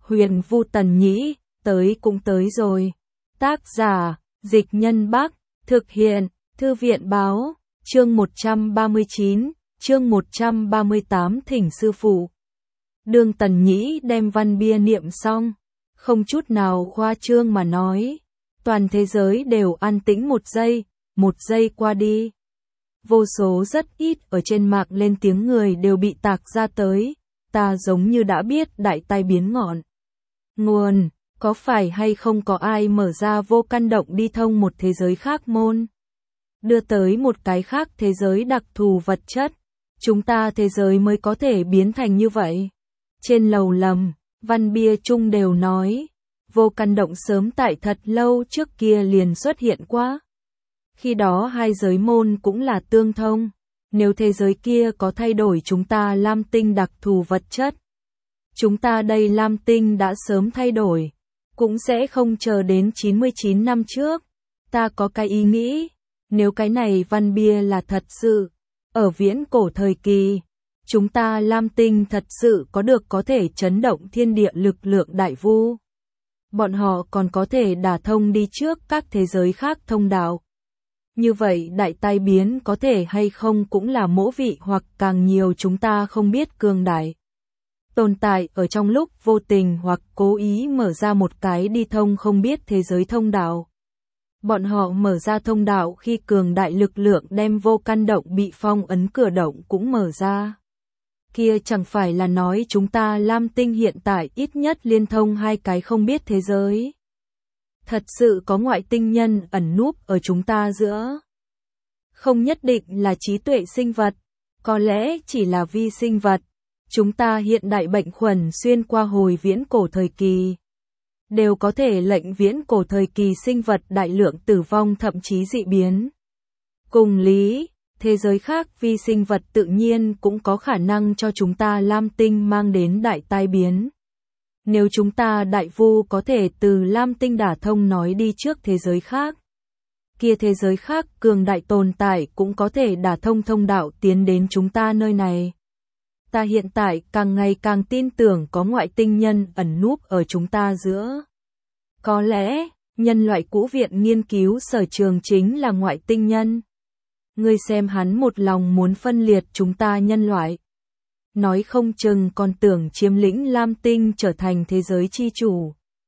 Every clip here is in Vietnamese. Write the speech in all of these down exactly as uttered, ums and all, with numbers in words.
Huyền Vu Tần Nhĩ, tới cũng tới rồi. Tác giả, Dịch Nhân Bắc, thực hiện, Thư viện Báo, chương một trăm ba mươi chín, chương một trăm ba mươi tám thỉnh sư phụ. Đường Tần Nhĩ đem văn bia niệm xong, không chút nào khoa trương mà nói, toàn thế giới đều an tĩnh một giây, một giây qua đi. Vô số rất ít ở trên mạng lên tiếng người đều bị tạc ra tới, ta giống như đã biết đại tai biến ngọn. Nguồn, có phải hay không có ai mở ra vô căn động đi thông một thế giới khác môn? Đưa tới một cái khác thế giới đặc thù vật chất, chúng ta thế giới mới có thể biến thành như vậy. Trên lầu lầm, văn bia chung đều nói, vô căn động sớm tại thật lâu trước kia liền xuất hiện qua. Khi đó hai giới môn cũng là tương thông, nếu thế giới kia có thay đổi chúng ta lam tinh đặc thù vật chất, chúng ta đây lam tinh đã sớm thay đổi, cũng sẽ không chờ đến chín mươi chín năm trước. Ta có cái ý nghĩ, nếu cái này văn bia là thật sự, ở viễn cổ thời kỳ, chúng ta lam tinh thật sự có được có thể chấn động thiên địa lực lượng đại vu. Bọn họ còn có thể đả thông đi trước các thế giới khác thông đạo. Như vậy đại tai biến có thể hay không cũng là mỗ vị hoặc càng nhiều chúng ta không biết cường đại. Tồn tại ở trong lúc vô tình hoặc cố ý mở ra một cái đi thông không biết thế giới thông đạo. Bọn họ mở ra thông đạo khi cường đại lực lượng đem vô căn động bị phong ấn cửa động cũng mở ra. Kia chẳng phải là nói chúng ta lam tinh hiện tại ít nhất liên thông hai cái không biết thế giới. Thật sự có ngoại tinh nhân ẩn núp ở chúng ta giữa. Không nhất định là trí tuệ sinh vật, có lẽ chỉ là vi sinh vật. Chúng ta hiện đại bệnh khuẩn xuyên qua hồi viễn cổ thời kỳ, đều có thể lệnh viễn cổ thời kỳ sinh vật đại lượng tử vong thậm chí dị biến. Cùng lý, thế giới khác vi sinh vật tự nhiên cũng có khả năng cho chúng ta lam tinh mang đến đại tai biến. Nếu chúng ta đại vu có thể từ lam tinh đả thông nói đi trước thế giới khác, kia thế giới khác cường đại tồn tại cũng có thể đả thông thông đạo tiến đến chúng ta nơi này. Ta hiện tại càng ngày càng tin tưởng có ngoại tinh nhân ẩn núp ở chúng ta giữa. Có lẽ, nhân loại cũ viện nghiên cứu sở trường chính là ngoại tinh nhân. Ngươi xem hắn một lòng muốn phân liệt chúng ta nhân loại. Nói không chừng còn tưởng chiếm lĩnh lam tinh trở thành thế giới chi chủ.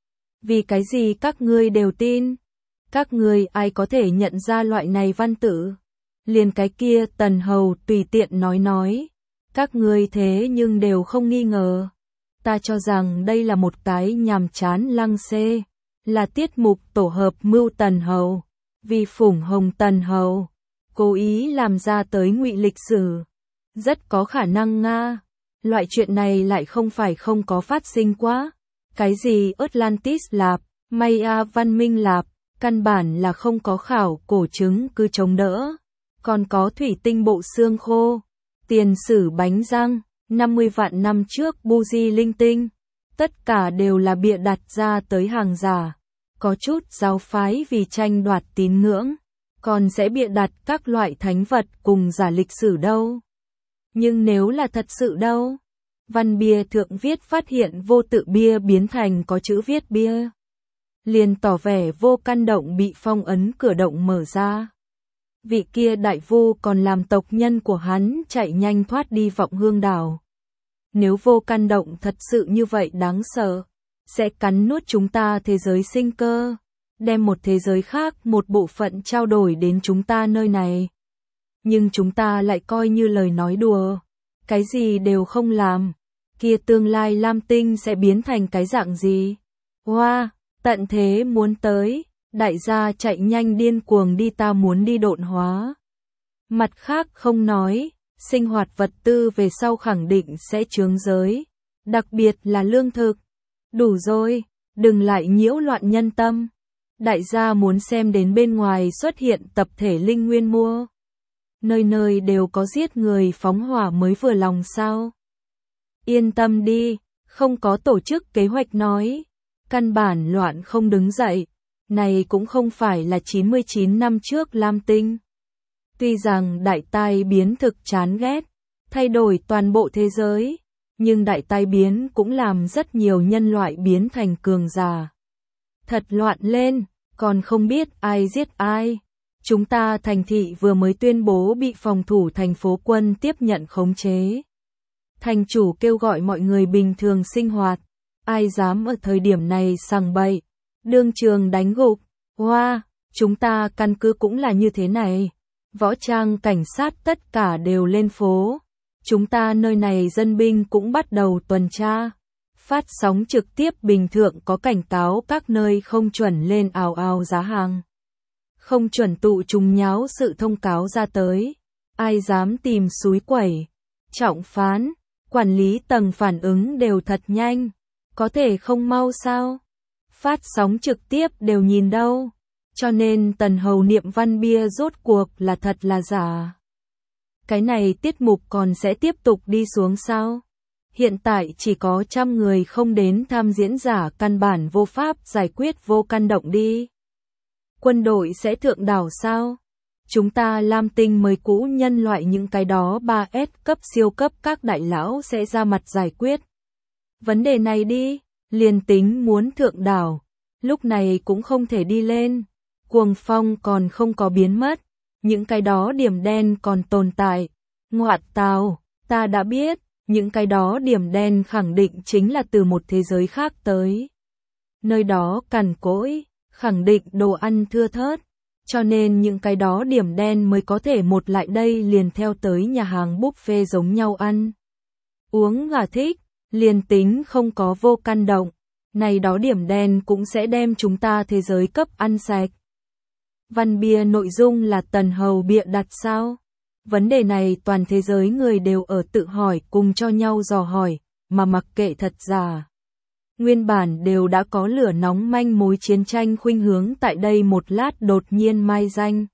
Vì cái gì các ngươi đều tin? Các ngươi ai có thể nhận ra loại này văn tự? Liền cái kia Tần Hầu tùy tiện nói nói. Các ngươi thế nhưng đều không nghi ngờ. Ta cho rằng đây là một cái nhàm chán lăng xê, là tiết mục tổ hợp mưu Tần Hầu, vì phủng hồng Tần Hầu, cố ý làm ra tới ngụy lịch sử. Rất có khả năng Nga, loại chuyện này lại không phải không có phát sinh quá. Cái gì Atlantis Lạp, Maya văn minh Lạp, căn bản là không có khảo cổ chứng cứ chống đỡ. Còn có thủy tinh bộ xương khô, tiền sử bánh răng, năm mươi vạn năm trước Buji linh tinh, tất cả đều là bịa đặt ra tới hàng giả. Có chút giáo phái vì tranh đoạt tín ngưỡng, còn sẽ bịa đặt các loại thánh vật cùng giả lịch sử đâu. Nhưng nếu là thật sự đâu? Văn bia thượng viết phát hiện vô tự bia biến thành có chữ viết bia. Liền tỏ vẻ vô căn động bị phong ấn cửa động mở ra. Vị kia đại vu còn làm tộc nhân của hắn chạy nhanh thoát đi vọng hương đảo. Nếu vô căn động thật sự như vậy đáng sợ, sẽ cắn nuốt chúng ta thế giới sinh cơ, đem một thế giới khác một bộ phận trao đổi đến chúng ta nơi này. Nhưng chúng ta lại coi như lời nói đùa, cái gì đều không làm, kia tương lai lam tinh sẽ biến thành cái dạng gì? Hoa, wow, tận thế muốn tới. Đại gia chạy nhanh điên cuồng đi, ta muốn đi độn hóa. Mặt khác không nói, sinh hoạt vật tư về sau khẳng định sẽ chướng giới, đặc biệt là lương thực. Đủ rồi, đừng lại nhiễu loạn nhân tâm. Đại gia muốn xem đến bên ngoài xuất hiện tập thể linh nguyên mua. Nơi nơi đều có giết người phóng hỏa mới vừa lòng sao? Yên tâm đi, không có tổ chức kế hoạch nói. Căn bản loạn không đứng dậy. Này cũng không phải là chín mươi chín năm trước lam tinh. Tuy rằng đại tai biến thực chán ghét, thay đổi toàn bộ thế giới, nhưng đại tai biến cũng làm rất nhiều nhân loại biến thành cường giả. Thật loạn lên, còn không biết ai giết ai. Chúng ta thành thị vừa mới tuyên bố bị phòng thủ thành phố quân tiếp nhận khống chế. Thành chủ kêu gọi mọi người bình thường sinh hoạt. Ai dám ở thời điểm này sằng bậy, đương trường đánh gục. Hoa, wow, chúng ta căn cứ cũng là như thế này. Võ trang cảnh sát tất cả đều lên phố. Chúng ta nơi này dân binh cũng bắt đầu tuần tra. Phát sóng trực tiếp bình thường có cảnh cáo các nơi không chuẩn lên ào ào giá hàng. Không chuẩn tụ trùng nháo sự thông cáo ra tới. Ai dám tìm xúi quẩy. Trọng phán, quản lý tầng phản ứng đều thật nhanh. Có thể không mau sao? Phát sóng trực tiếp đều nhìn đâu. Cho nên Tần Hầu niệm văn bia rốt cuộc là thật là giả. Cái này tiết mục còn sẽ tiếp tục đi xuống sao? Hiện tại chỉ có trăm người không đến tham diễn giả căn bản vô pháp giải quyết vô căn động đi. Quân đội sẽ thượng đảo sao? Chúng ta Lam Tinh mới cũ nhân loại những cái đó ba S cấp siêu cấp các đại lão sẽ ra mặt giải quyết. Vấn đề này đi, liền tính muốn thượng đảo, lúc này cũng không thể đi lên. Cuồng phong còn không có biến mất, những cái đó điểm đen còn tồn tại. Ngoạn tào, ta đã biết, những cái đó điểm đen khẳng định chính là từ một thế giới khác tới. Nơi đó cằn cỗi, khẳng định đồ ăn thưa thớt, cho nên những cái đó điểm đen mới có thể một lại đây liền theo tới nhà hàng buffet giống nhau ăn. Uống gà thích, liền tính không có vô căn động, này đó điểm đen cũng sẽ đem chúng ta thế giới cấp ăn sạch. Văn bia nội dung là Tần Hầu bịa đặt sao? Vấn đề này toàn thế giới người đều ở tự hỏi cùng cho nhau dò hỏi, mà mặc kệ thật giả. Nguyên bản đều đã có lửa nóng manh mối chiến tranh khuynh hướng tại đây một lát đột nhiên mai danh.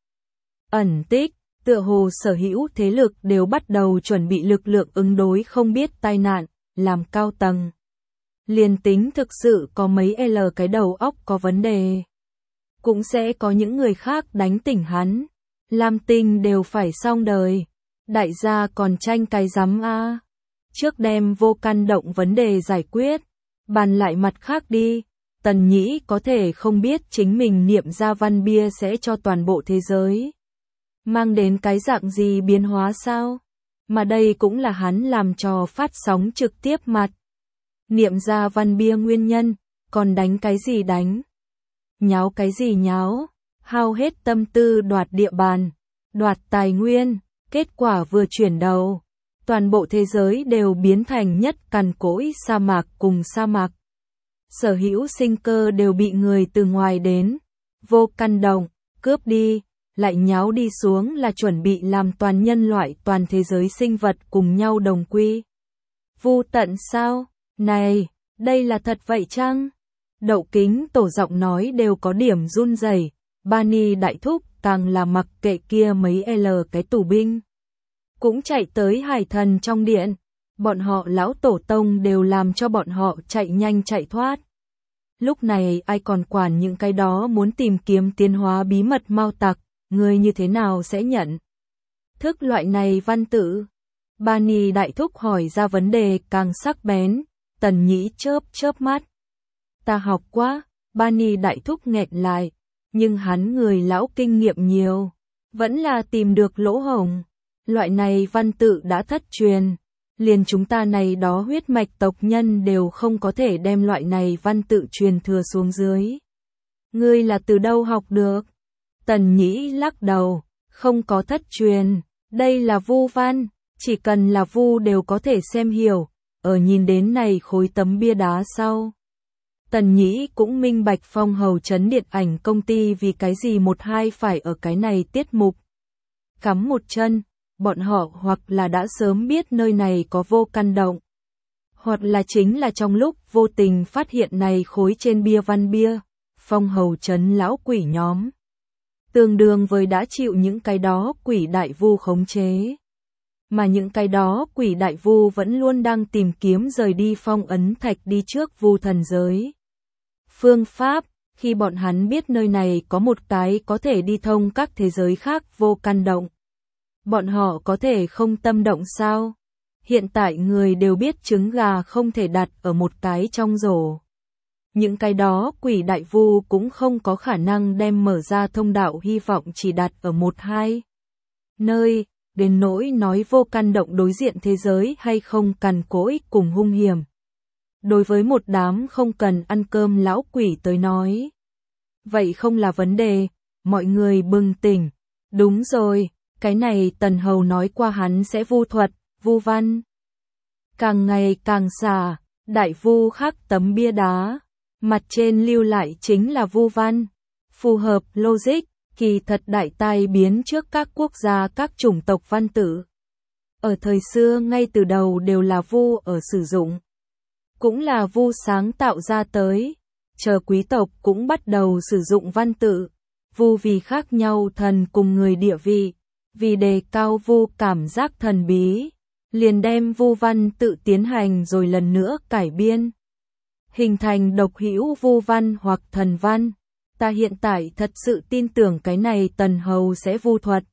Ẩn tích, tựa hồ sở hữu thế lực đều bắt đầu chuẩn bị lực lượng ứng đối không biết tai nạn, làm cao tầng. Liền tính thực sự có mấy L cái đầu óc có vấn đề. Cũng sẽ có những người khác đánh tỉnh hắn. Lam Tinh đều phải xong đời. Đại gia còn tranh cái rắm a. Trước đem vô căn động vấn đề giải quyết. Bàn lại mặt khác đi. Tần Nhĩ có thể không biết chính mình niệm ra văn bia sẽ cho toàn bộ thế giới. Mang đến cái dạng gì biến hóa sao? Mà đây cũng là hắn làm trò phát sóng trực tiếp mặt. Niệm ra văn bia nguyên nhân, còn đánh cái gì đánh? Nháo cái gì nháo? Hao hết tâm tư đoạt địa bàn, đoạt tài nguyên, kết quả vừa chuyển đầu. Toàn bộ thế giới đều biến thành nhất cằn cỗi sa mạc cùng sa mạc. Sở hữu sinh cơ đều bị người từ ngoài đến. Vô căn động, cướp đi, lại nháo đi xuống là chuẩn bị làm toàn nhân loại toàn thế giới sinh vật cùng nhau đồng quy. Vu tận sao? Này, đây là thật vậy chăng? Đậu Kính Tổ giọng nói đều có điểm run rẩy. Bani đại thúc càng là mặc kệ kia mấy L cái tù binh. Cũng chạy tới Hải Thần trong điện. Bọn họ lão tổ tông đều làm cho bọn họ chạy nhanh chạy thoát. Lúc này ai còn quản những cái đó muốn tìm kiếm tiến hóa bí mật Mao tặc, người như thế nào sẽ nhận? Thức loại này văn tự. Bani đại thúc hỏi ra vấn đề càng sắc bén. Tần Nhĩ chớp chớp mắt. Ta học quá, Bani đại thúc nghẹn lại, nhưng hắn người lão kinh nghiệm nhiều, vẫn là tìm được lỗ hổng. Loại này văn tự đã thất truyền, liền chúng ta này đó huyết mạch tộc nhân đều không có thể đem loại này văn tự truyền thừa xuống dưới. Ngươi là từ đâu học được? Tần Nhĩ lắc đầu, không có thất truyền, đây là vu văn, chỉ cần là vu đều có thể xem hiểu, ở nhìn đến này khối tấm bia đá sau. Tần Nhĩ cũng minh bạch Phong Hầu Trấn điện ảnh công ty vì cái gì một hai phải ở cái này tiết mục. Cắm một chân, bọn họ hoặc là đã sớm biết nơi này có vô căn động, hoặc là chính là trong lúc vô tình phát hiện này khối trên bia văn bia, Phong Hầu Trấn lão quỷ nhóm. Tương đương với đã chịu những cái đó quỷ đại vu khống chế. Mà những cái đó quỷ đại vu vẫn luôn đang tìm kiếm rời đi phong ấn thạch đi trước vu thần giới. Phương pháp, khi bọn hắn biết nơi này có một cái có thể đi thông các thế giới khác vô căn động. Bọn họ có thể không tâm động sao? Hiện tại người đều biết trứng gà không thể đặt ở một cái trong rổ. Những cái đó quỷ đại vu cũng không có khả năng đem mở ra thông đạo hy vọng chỉ đặt ở một hai nơi, đến nỗi nói vô căn động đối diện thế giới hay không cằn cỗi cùng hung hiểm. Đối với một đám không cần ăn cơm lão quỷ tới nói. Vậy không là vấn đề, mọi người bừng tỉnh. Đúng rồi, cái này Tần Hầu nói qua hắn sẽ vu thuật, vu văn. Càng ngày càng xà, đại vu khắc tấm bia đá, mặt trên lưu lại chính là vu văn. Phù hợp logic, kỳ thật đại tai biến trước các quốc gia các chủng tộc văn tự. Ở thời xưa ngay từ đầu đều là vu ở sử dụng. Cũng là vu sáng tạo ra tới. Chờ quý tộc cũng bắt đầu sử dụng văn tự. Vu vì khác nhau thần cùng người địa vị. Vì đề cao vu cảm giác thần bí. Liền đem vu văn tự tiến hành rồi lần nữa cải biên. Hình thành độc hữu vu văn hoặc thần văn. Ta hiện tại thật sự tin tưởng cái này Tần Hầu sẽ vu thuật.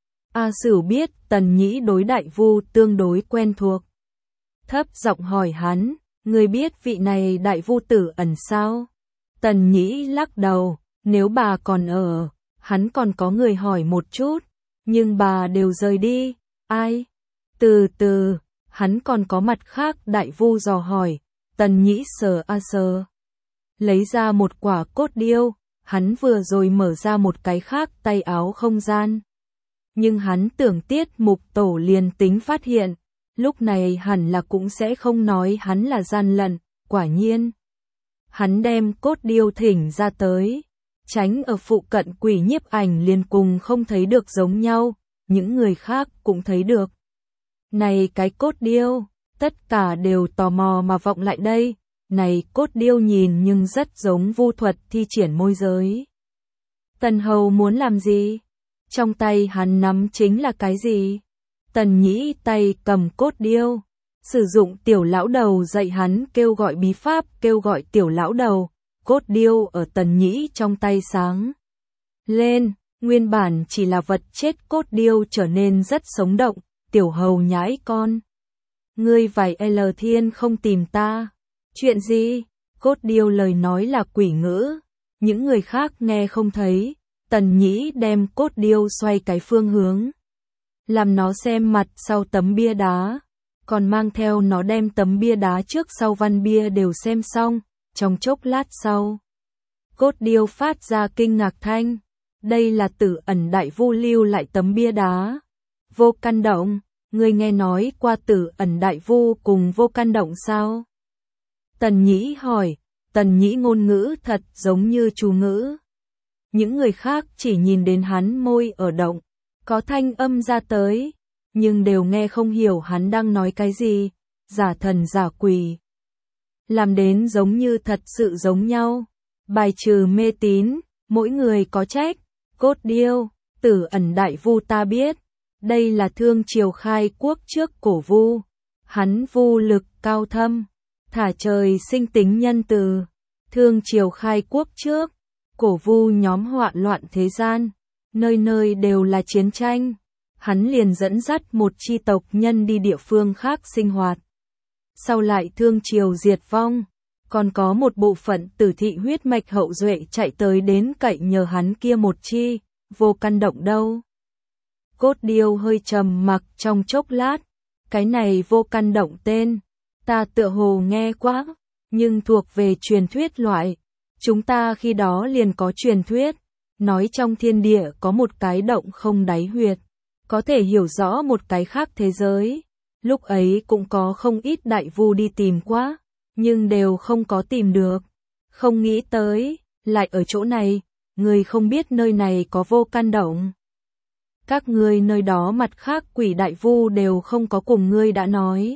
A Sửu biết Tần Nhĩ đối đại vu tương đối quen thuộc. Thấp giọng hỏi hắn, người biết vị này đại vu Tử Ẩn sao? Tần Nhĩ lắc đầu, nếu bà còn ở, hắn còn có người hỏi một chút, nhưng bà đều rời đi, ai? Từ từ, hắn còn có mặt khác đại vu dò hỏi, Tần Nhĩ sờ a sờ. Lấy ra một quả cốt điêu, hắn vừa rồi mở ra một cái khác tay áo không gian. Nhưng hắn tưởng Tiết Mục Tổ liền tính phát hiện, lúc này hẳn là cũng sẽ không nói hắn là gian lận, quả nhiên. Hắn đem cốt điêu thỉnh ra tới, tránh ở phụ cận quỷ nhiếp ảnh liền cùng không thấy được giống nhau, những người khác cũng thấy được. Này cái cốt điêu, tất cả đều tò mò mà vọng lại đây, này cốt điêu nhìn nhưng rất giống vu thuật thi triển môi giới. Tần Hầu muốn làm gì? Trong tay hắn nắm chính là cái gì? Tần Nhĩ tay cầm cốt điêu, sử dụng tiểu lão đầu dạy hắn kêu gọi bí pháp, kêu gọi tiểu lão đầu, cốt điêu ở Tần Nhĩ trong tay sáng lên, nguyên bản chỉ là vật chết cốt điêu trở nên rất sống động, tiểu hầu nhãi con. Ngươi vài L thiên không tìm ta, chuyện gì? Cốt điêu lời nói là quỷ ngữ, những người khác nghe không thấy, Tần Nhĩ đem cốt điêu xoay cái phương hướng. Làm nó xem mặt sau tấm bia đá, còn mang theo nó đem tấm bia đá trước sau văn bia đều xem xong, trong chốc lát sau. Cốt điêu phát ra kinh ngạc thanh, đây là Tử Ẩn đại vu lưu lại tấm bia đá. Vô Căn Động, ngươi nghe nói qua Tử Ẩn đại vu cùng Vô Căn Động sao? Tần Nhĩ hỏi, Tần Nhĩ ngôn ngữ thật giống như chú ngữ. Những người khác chỉ nhìn đến hắn môi ở động, có thanh âm ra tới, nhưng đều nghe không hiểu hắn đang nói cái gì, giả thần giả quỷ. Làm đến giống như thật sự giống nhau, bài trừ mê tín, mỗi người có trách, cốt điêu, Tử Ẩn đại vu ta biết, đây là Thương Triều khai quốc trước cổ vu, hắn vu lực cao thâm, thả trời sinh tính nhân từ, Thương Triều khai quốc trước, cổ vu nhóm họa loạn thế gian, nơi nơi đều là chiến tranh. Hắn liền dẫn dắt một chi tộc nhân đi địa phương khác sinh hoạt. Sau lại Thương Triều diệt vong, còn có một bộ phận tử thị huyết mạch hậu duệ chạy tới đến cậy nhờ hắn kia một chi, Vô Căn Động đâu. Cốt điêu hơi trầm mặc trong chốc lát, cái này Vô Căn Động tên, ta tựa hồ nghe quá, nhưng thuộc về truyền thuyết loại. Chúng ta khi đó liền có truyền thuyết, nói trong thiên địa có một cái động không đáy huyệt, có thể hiểu rõ một cái khác thế giới. Lúc ấy cũng có không ít đại vu đi tìm quá, nhưng đều không có tìm được. Không nghĩ tới, lại ở chỗ này, người không biết nơi này có Vô Căn Động. Các ngươi nơi đó mặt khác quỷ đại vu đều không có cùng ngươi đã nói.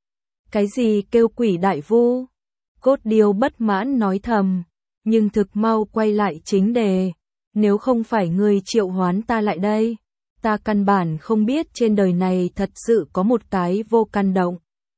Cái gì kêu quỷ đại vu? Cốt điêu bất mãn nói thầm, nhưng thực mau quay lại chính đề. Nếu không phải ngươi triệu hoán ta lại đây, ta căn bản không biết trên đời này thật sự có một cái Vô Căn Động.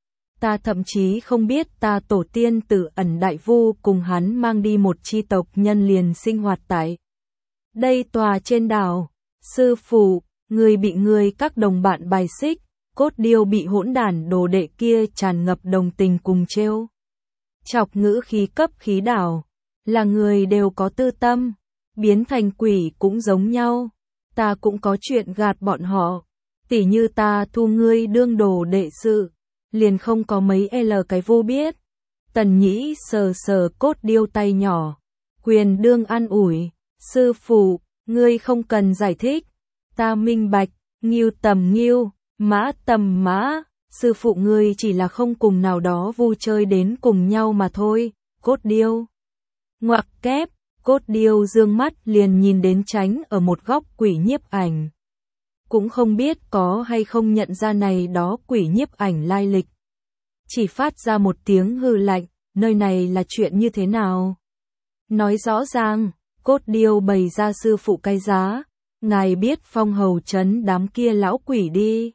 Ta thậm chí không biết ta tổ tiên Tử Ẩn đại vu cùng hắn mang đi một chi tộc nhân liền sinh hoạt tại đây tòa trên đảo. Sư phụ, người bị người các đồng bạn bài xích, Cốt điêu bị hỗn đản đồ đệ kia tràn ngập đồng tình cùng trêu chọc ngữ khí cấp khí đảo. Là người đều có tư tâm, biến thành quỷ cũng giống nhau. Ta cũng có chuyện gạt bọn họ. Tỉ như ta thu ngươi đương đồ đệ sự, liền không có mấy L cái vô biết. Tần Nhĩ sờ sờ cốt điêu tay nhỏ, quyền đương an ủi, sư phụ, ngươi không cần giải thích, ta minh bạch, nghiêu tầm nghiêu, mã tầm mã, sư phụ ngươi chỉ là không cùng nào đó vui chơi đến cùng nhau mà thôi. Cốt điêu ngoặc kép, cốt điêu dương mắt liền nhìn đến tránh ở một góc quỷ nhiếp ảnh. Cũng không biết có hay không nhận ra này đó quỷ nhiếp ảnh lai lịch. Chỉ phát ra một tiếng hư lạnh, nơi này là chuyện như thế nào? Nói rõ ràng, cốt điêu bày ra sư phụ cái giá, ngài biết Phong Hầu trấn đám kia lão quỷ đi.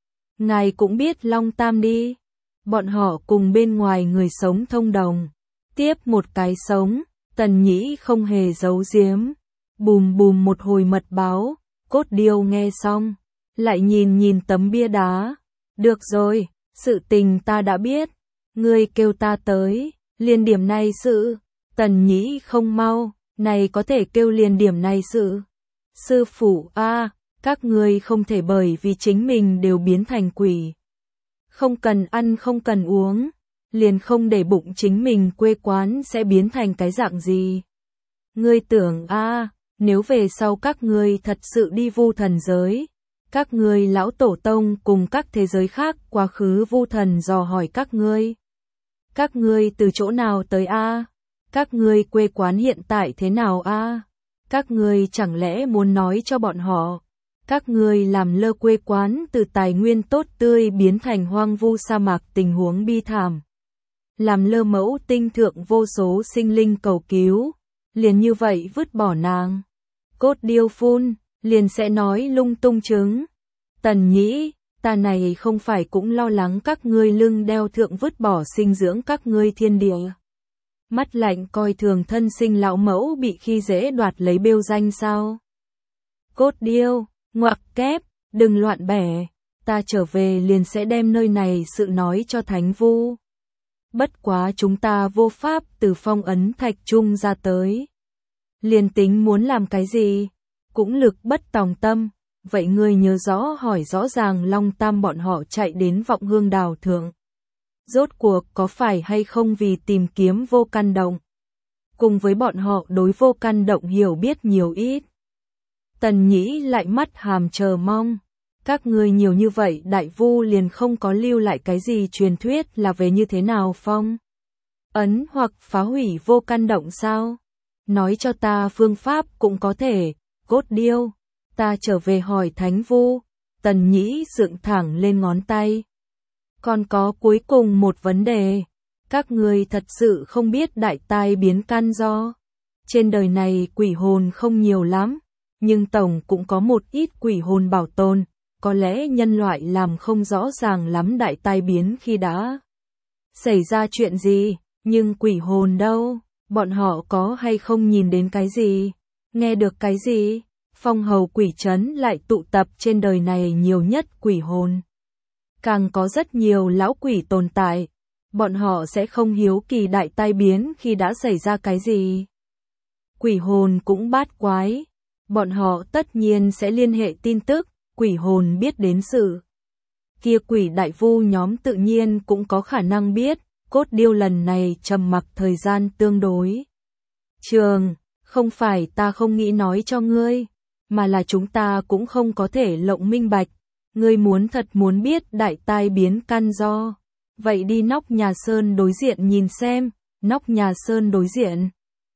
Ngài cũng biết Long Tam đi. Bọn họ cùng bên ngoài người sống thông đồng. Tiếp một cái sống, Tần Nhĩ không hề giấu giếm. Bùm bùm một hồi mật báo, cốt điêu nghe xong, lại nhìn nhìn tấm bia đá. Được rồi, sự tình ta đã biết, ngươi kêu ta tới, liền điểm này sự. Tần Nhĩ không mau, này có thể kêu liền điểm này sự. Sư phụ a, các ngươi không thể bởi vì chính mình đều biến thành quỷ. Không cần ăn không cần uống, liền không để bụng chính mình quê quán sẽ biến thành cái dạng gì. Ngươi tưởng a, nếu về sau các ngươi thật sự đi vu thần giới, các ngươi lão tổ tông cùng các thế giới khác quá khứ vu thần dò hỏi các ngươi. Các ngươi từ chỗ nào tới a? Các ngươi quê quán hiện tại thế nào a? Các ngươi chẳng lẽ muốn nói cho bọn họ, các ngươi làm lơ quê quán từ tài nguyên tốt tươi biến thành hoang vu sa mạc tình huống bi thảm. Làm lơ mẫu tinh thượng vô số sinh linh cầu cứu, liền như vậy vứt bỏ nàng. Cốt điêu phun, liền sẽ nói lung tung chứng. Tần Nhĩ, ta này không phải cũng lo lắng các ngươi lưng đeo thượng vứt bỏ sinh dưỡng các ngươi thiên địa. Mắt lạnh coi thường thân sinh lão mẫu bị khi dễ đoạt lấy bêu danh sao? Cốt điêu, ngoặc kép, đừng loạn bẻ, ta trở về liền sẽ đem nơi này sự nói cho Thánh Vu. Bất quá chúng ta vô pháp từ phong ấn thạch trung ra tới. Liền tính muốn làm cái gì, cũng lực bất tòng tâm, vậy ngươi nhớ rõ hỏi rõ ràng Long Tam bọn họ chạy đến Vọng Hương Đào thượng. Rốt cuộc có phải hay không vì tìm kiếm vô căn động? Cùng với bọn họ đối vô căn động hiểu biết nhiều ít. Tần Nhĩ lại mắt hàm chờ mong. Các ngươi nhiều như vậy đại vu liền không có lưu lại cái gì truyền thuyết là về như thế nào phong ấn hoặc phá hủy vô căn động sao? Nói cho ta phương pháp cũng có thể. Cốt điêu, ta trở về hỏi Thánh Vu. Tần Nhĩ dựng thẳng lên ngón tay. Còn có cuối cùng một vấn đề. Các ngươi thật sự không biết đại tai biến căn do. Trên đời này quỷ hồn không nhiều lắm, nhưng tổng cũng có một ít quỷ hồn bảo tồn. Có lẽ nhân loại làm không rõ ràng lắm đại tai biến khi đã xảy ra chuyện gì, nhưng quỷ hồn đâu, bọn họ có hay không nhìn đến cái gì, nghe được cái gì. Phong Hầu quỷ trấn lại tụ tập trên đời này nhiều nhất quỷ hồn. Càng có rất nhiều lão quỷ tồn tại, bọn họ sẽ không hiếu kỳ đại tai biến khi đã xảy ra cái gì. Quỷ hồn cũng bát quái, bọn họ tất nhiên sẽ liên hệ tin tức, quỷ hồn biết đến sự. Kia quỷ đại vu nhóm tự nhiên cũng có khả năng biết, cốt điêu lần này trầm mặc thời gian tương đối trường, không phải ta không nghĩ nói cho ngươi, mà là chúng ta cũng không có thể lộng minh bạch. Ngươi muốn thật muốn biết đại tai biến căn do, vậy đi nóc nhà sơn đối diện nhìn xem. Nóc nhà sơn đối diện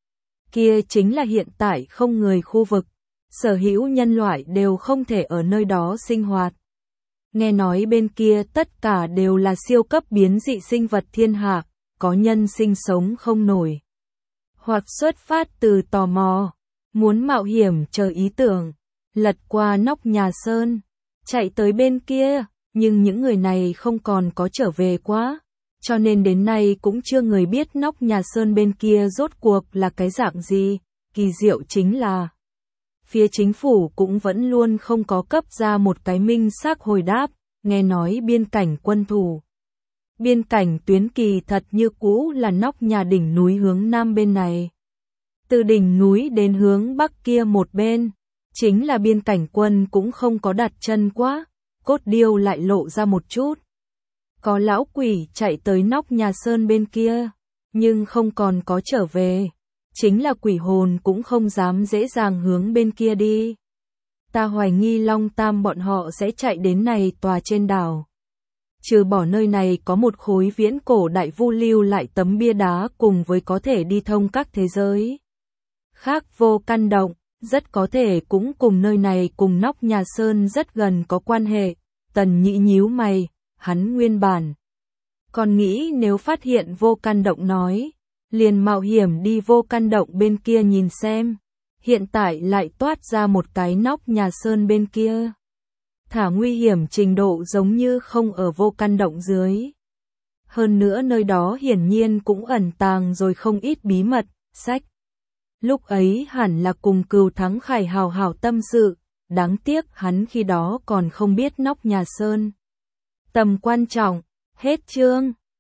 kia chính là hiện tại không người khu vực, sở hữu nhân loại đều không thể ở nơi đó sinh hoạt. Nghe nói bên kia tất cả đều là siêu cấp biến dị sinh vật thiên hạ, có nhân sinh sống không nổi, hoặc xuất phát từ tò mò, muốn mạo hiểm chờ ý tưởng, lật qua nóc nhà sơn, chạy tới bên kia, nhưng những người này không còn có trở về quá, cho nên đến nay cũng chưa người biết nóc nhà sơn bên kia rốt cuộc là cái dạng gì. Kỳ diệu chính là phía chính phủ cũng vẫn luôn không có cấp ra một cái minh xác hồi đáp, nghe nói biên cảnh quân thủ. Biên cảnh tuyến kỳ thật như cũ là nóc nhà đỉnh núi hướng nam bên này. Từ đỉnh núi đến hướng bắc kia một bên, chính là biên cảnh quân cũng không có đặt chân quá, cốt điêu lại lộ ra một chút. Có lão quỷ chạy tới nóc nhà sơn bên kia, nhưng không còn có trở về. Chính là quỷ hồn cũng không dám dễ dàng hướng bên kia đi. Ta hoài nghi Long Tam bọn họ sẽ chạy đến này tòa trên đảo. Trừ bỏ nơi này có một khối viễn cổ đại vu lưu lại tấm bia đá cùng với có thể đi thông các thế giới khác vô căn động, rất có thể cũng cùng nơi này cùng nóc nhà sơn rất gần có quan hệ. Tần Nhĩ nhíu mày, hắn nguyên bản còn nghĩ nếu phát hiện vô căn động nói, liền mạo hiểm đi vô căn động bên kia nhìn xem. Hiện tại lại toát ra một cái nóc nhà sơn bên kia. Thả nguy hiểm trình độ giống như không ở vô căn động dưới. Hơn nữa nơi đó hiển nhiên cũng ẩn tàng rồi không ít bí mật, sách. Lúc ấy hẳn là cùng Cừu Thắng Khải hào hào tâm sự, đáng tiếc hắn khi đó còn không biết nóc nhà sơn tầm quan trọng. Hết chương.